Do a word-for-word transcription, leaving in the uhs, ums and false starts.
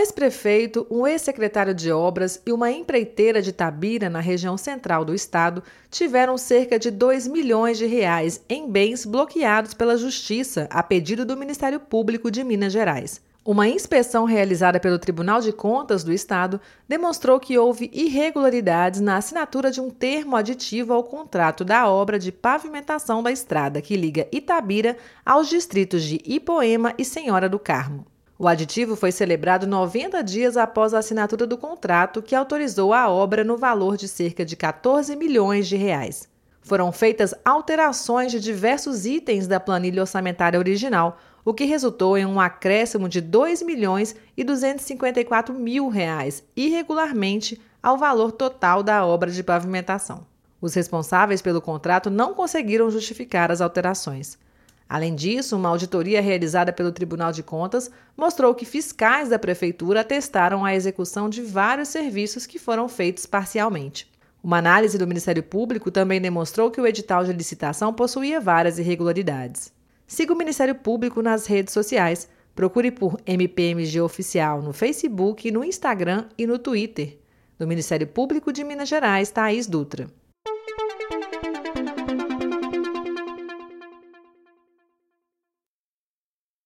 ex-prefeito, um ex-secretário de obras e uma empreiteira de Itabira, na região central do estado, tiveram cerca de dois milhões de reais em bens bloqueados pela Justiça a pedido do Ministério Público de Minas Gerais. Uma inspeção realizada pelo Tribunal de Contas do Estado demonstrou que houve irregularidades na assinatura de um termo aditivo ao contrato da obra de pavimentação da estrada que liga Itabira aos distritos de Ipoema e Senhora do Carmo. O aditivo foi celebrado noventa dias após a assinatura do contrato que autorizou a obra no valor de cerca de quatorze milhões de reais. Foram feitas alterações de diversos itens da planilha orçamentária original, o que resultou em um acréscimo de dois milhões e duzentos e cinquenta e quatro mil reais, irregularmente, ao valor total da obra de pavimentação. Os responsáveis pelo contrato não conseguiram justificar as alterações. Além disso, uma auditoria realizada pelo Tribunal de Contas mostrou que fiscais da Prefeitura atestaram a execução de vários serviços que foram feitos parcialmente. Uma análise do Ministério Público também demonstrou que o edital de licitação possuía várias irregularidades. Siga o Ministério Público nas redes sociais. Procure por M P M G Oficial no Facebook, no Instagram e no Twitter. Do Ministério Público de Minas Gerais, Thaís Dutra.